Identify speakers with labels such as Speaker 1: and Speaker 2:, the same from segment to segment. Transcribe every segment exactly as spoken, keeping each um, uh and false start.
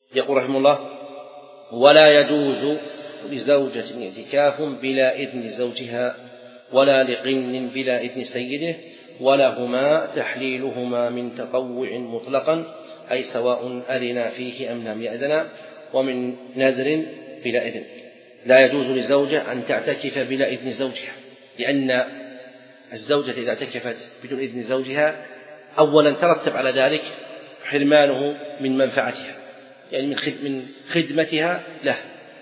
Speaker 1: يقول رحمه الله: ولا يجوز لزوجة اعتكاف بلا إذن زوجها ولا لقن بلا إذن سيده، ولهما تحليلهما من تطوع مطلقا، أي سواء أذنا فيه أم لم يأذنا، ومن نذر بلا إذن. لا يجوز لزوجة أن تعتكف بلا إذن زوجها، لأن الزوجة إذا اعتكفت بدون إذن زوجها أولا ترتب على ذلك حرمانه من منفعتها، يعني من خدمتها له،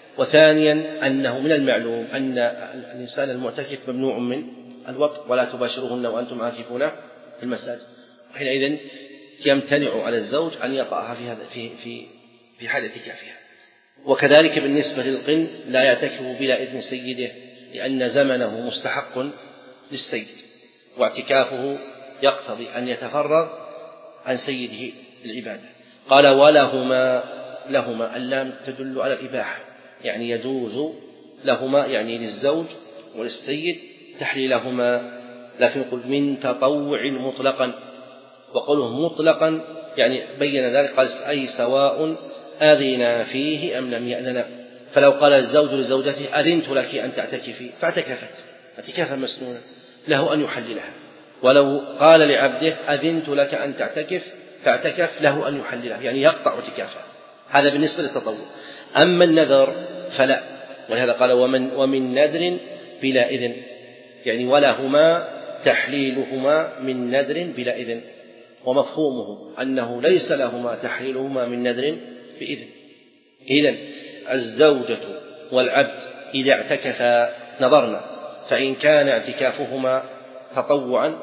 Speaker 1: وثانيا أنه من المعلوم أن الإنسان المعتكف ممنوع من الوطء: ولا تباشروهن وأنتم عاكفون في المساجد. حينئذ يمتنع على الزوج أن يطأها في هذا في في في حال اعتكافها. وكذلك بالنسبة للقن لا يعتكف بلا إذن سيده، لأن زمنه مستحق للسيد، واعتكافه يقتضي أن يتفرغ عن سيده العبادة. قال: ولهما، لهما اللام تدل على الإباحة، يعني يجوز لهما، يعني للزوج وللسيد تحليلهما، لكن يقول من تطوع مطلقا، وقوله مطلقا يعني بين ذلك، قال: أي سواء أذن فيه أم لم يأذن. فلو قال الزوج لزوجته: أذنت لك أن تعتكفي، فاعتكفت اعتكافا مسنونا، له أن يحللها. ولو قال لعبده: أذنت لك أن تعتكف، فاعتكف، له أن يحللها، يعني يقطع اعتكافه. هذا بالنسبة للتطوع. أما النذر فلا، ولهذا قال: ومن, ومن نذر بلا إذن، يعني ولهما تحليلهما من نذر بلا إذن، ومفهومه أنه ليس لهما تحليلهما من نذر بإذن. إذن الزوجة والعبد إذا اعتكفا نظرنا، فإن كان اعتكافهما تطوعا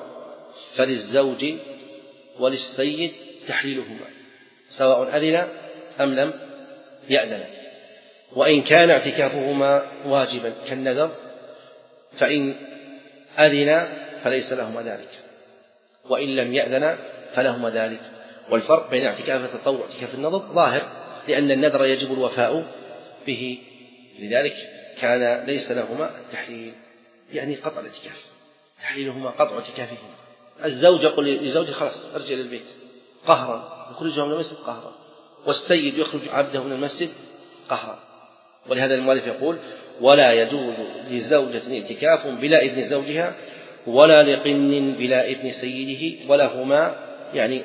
Speaker 1: فللزوج وللسيد تحليلهما سواء أذن أم لم يأذن. وإن كان اعتكافهما واجبا كالنذر فإن أذن فليس لهما ذلك، وإن لم يأذن فلهما ذلك. والفرق بين اعتكاف التطوع واعتكاف النذر ظاهر، لأن النذر يجب الوفاء به، لذلك كان ليس لهما التحليل، يعني قطع الاعتكاف، تحليلهما قطع اعتكافهما. الزوج يقول لزوجه: خلاص ارجع للبيت قهرا، يخرجه من المسجد قهرا، والسيد يخرج عبده من المسجد قهرا. ولهذا المؤلف يقول: ولا يجوز لزوجة اعتكاف بلا إذن زوجها ولا لقن بلا إذن سيده، ولهما يعني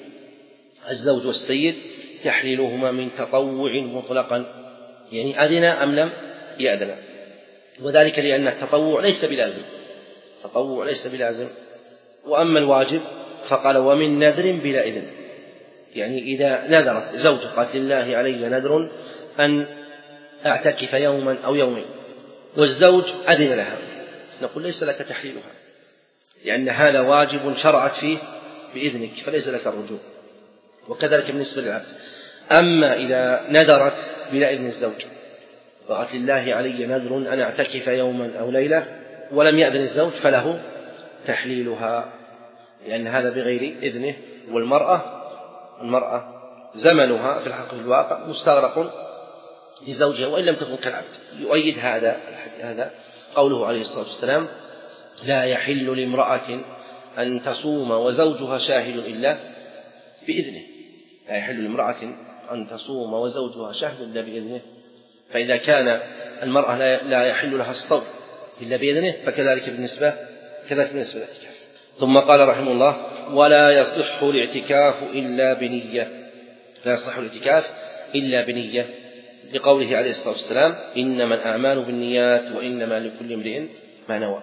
Speaker 1: الزوج والسيد تحليلهما من تطوع مطلقا، يعني أذن أم لم يأذن. وذلك لأن التطوع ليس بلازم، التطوع ليس بلازم. وأما الواجب فقال: ومن نذر بلا إذن، يعني إذا نذرت زوجة قالت: لله علي نذر أن أعتكف يوما أو يومين، والزوج أذن لها، نقول: ليس لك تحليلها، لأن هذا واجب شرعت فيه بإذنك، فليس لك الرجوع. وكذلك بالنسبة للعبد. أما إذا نذرت بلا إذن الزوج وقالت: لله علي نذر أن أعتكف يوما أو ليلة، ولم يأذن الزوج فله تحليلها، لأن هذا بغير إذنه. والمرأة المرأة زمنها في الحق في الواقع مستغرق لزوجها وإن لم تكن كالعبد. يؤيد هذا هذا قوله عليه الصلاة والسلام: لا يحل لامرأة أن تصوم وزوجها شاهد إلا بإذنه. لا يحل لامرأة أن تصوم وزوجها شاهد إلا بإذنه. فإذا كان المرأة لا يحل لها الصوم إلا بإذنه، فكذلك بالنسبة كذلك بالنسبة للاعتكاف. ثم قال رحمه الله: ولا يصح الاعتكاف إلا بنية. لا يصح الاعتكاف إلا بنية، لقوله عليه الصلاة والسلام: إنما الأعمال بالنيات وإنما لكل امرئ ما نوى.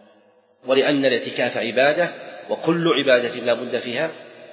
Speaker 1: ولأن الاعتكاف عبادة، وكل عبادة لا بد فيها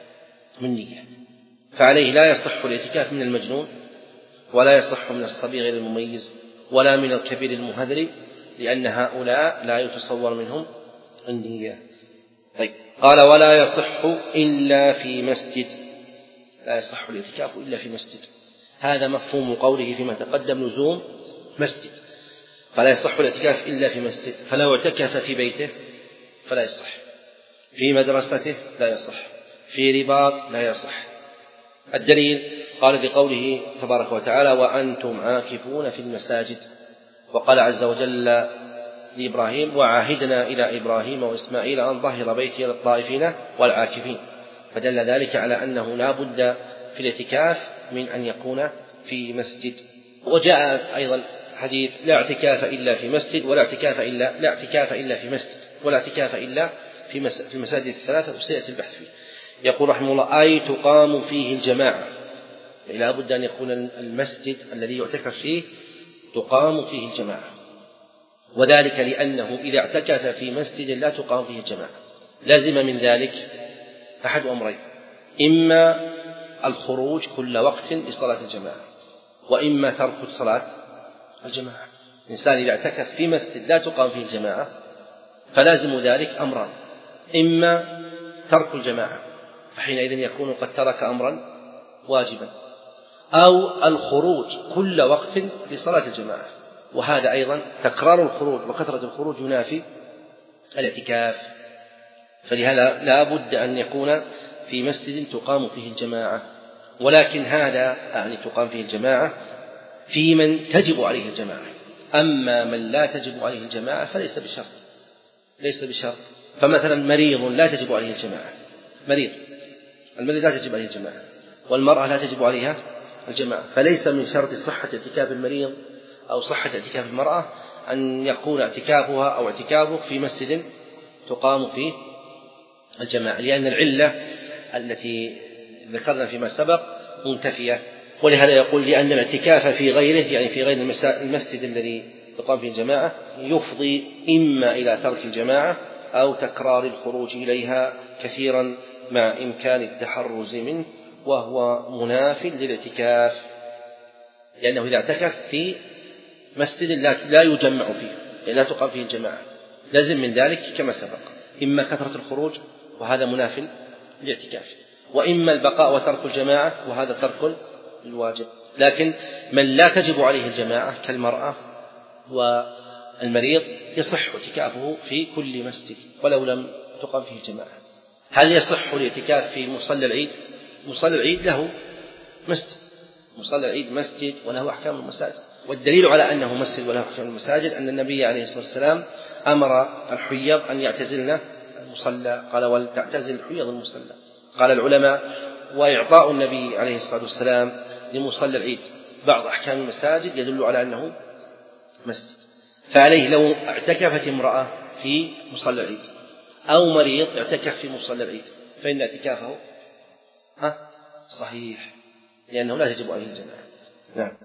Speaker 1: من نية، فعليه لا يصح الاعتكاف من المجنون، ولا يصح من الصبي غير المميز، ولا من الكبير المهذر، لأن هؤلاء لا يتصور منهم النية. طيب. قال: ولا يصح إلا في مسجد. لا يصح الاعتكاف إلا في مسجد. هذا مفهوم قوله فيما تقدم: لزوم مسجد. فلا يصح الاعتكاف إلا في مسجد. فلو اعتكف في بيته فلا يصح، في مدرسته لا يصح، في رباط لا يصح. الدليل قال في قوله تبارك وتعالى: وأنتم عاكفون في المساجد. وقال عز وجل لإبراهيم: وعاهدنا إلى إبراهيم وإسماعيل أن ظهر بيتي للطائفين والعاكفين. فدل ذلك على أنه لا بد في الاعتكاف من أن يكون في مسجد. وجاء أيضا حديث لا اعتكاف إلا في مسجد ولا اعتكاف إلا لا اعتكاف إلا في مسجد ولا اعتكاف إلا في في المساجد الثلاثة، وسيأتي البحث فيه. يقول رحمه الله: أي تقام فيه الجماعة، لا بد أن يكون المسجد الذي يعتكف فيه تقام فيه الجماعة، وذلك لأنه إذا اعتكف في مسجد لا تقام فيه الجماعة لازم من ذلك أحد أمرين: إما الخروج كل وقت لصلاة الجماعة، وإما ترك صلاة الجماعة. الإنسان إذا اعتكف في مسجد لا تقام فيه الجماعة فلازم ذلك أمران: إما ترك الجماعة، فحينئذ يكون قد ترك أمرا واجبا، أو الخروج كل وقت لصلاة الجماعة، وهذا أيضا تكرار الخروج وكثرة الخروج ينافي الاعتكاف. فلهذا لا بد أن يكون في مسجد تقام فيه الجماعة، ولكن هذا يعني تقام فيه الجماعة في من تجب عليه الجماعة، أما من لا تجب عليه الجماعة فليس بشرط ليس بشرط فمثلا مريض لا تجب عليه الجماعة، مريض المريض لا تجب عليه الجماعة، والمرأة لا تجب عليها الجماعة، فليس من شرط صحة اعتكاف المريض أو صحة اعتكاف المرأة أن يكون اعتكافها أو اعتكافه في مسجد تقام فيه الجماعة، لأن العلة التي ذكرنا فيما سبق منتفية. ولهذا يقول: لأن الاعتكاف في غيره، يعني في غير المسجد الذي تقام فيه الجماعة، يفضي إما إلى ترك الجماعة أو تكرار الخروج إليها كثيرا مع إمكان التحرز منه، وهو مناف للاعتكاف، لأنه إذا اعتكف في مسجد لا يجمع فيه لا تقام فيه الجماعة لازم من ذلك كما سبق إما كثرة الخروج وهذا مناف للاعتكاف، وإما البقاء وترك الجماعة وهذا ترك الواجب. لكن من لا تجب عليه الجماعة كالمرأة والمريض يصح اعتكافه في كل مسجد ولو لم تقام فيه الجماعة. هل يصح الاعتكاف في مصلى العيد؟ مصلى العيد له مسجد، مصلى العيد مسجد وله أحكام المساجد، والدليل على أنه مسجد وله أحكام المساجد أن النبي عليه الصلاة والسلام أمر الحيض أن يعتزلن المصلى، قال: ولتعتزل الحيض المصلى. قال العلماء: وإعطاء النبي عليه الصلاة والسلام لمصلى العيد بعض أحكام المساجد يدل على أنه مسجد. فعليه لو اعتكفت امرأة في مصلى العيد أو مريض اعتكف في مصلى العيد فإن اعتكافه صحيح، لأنه لا تجب عليه الجماعة. نعم.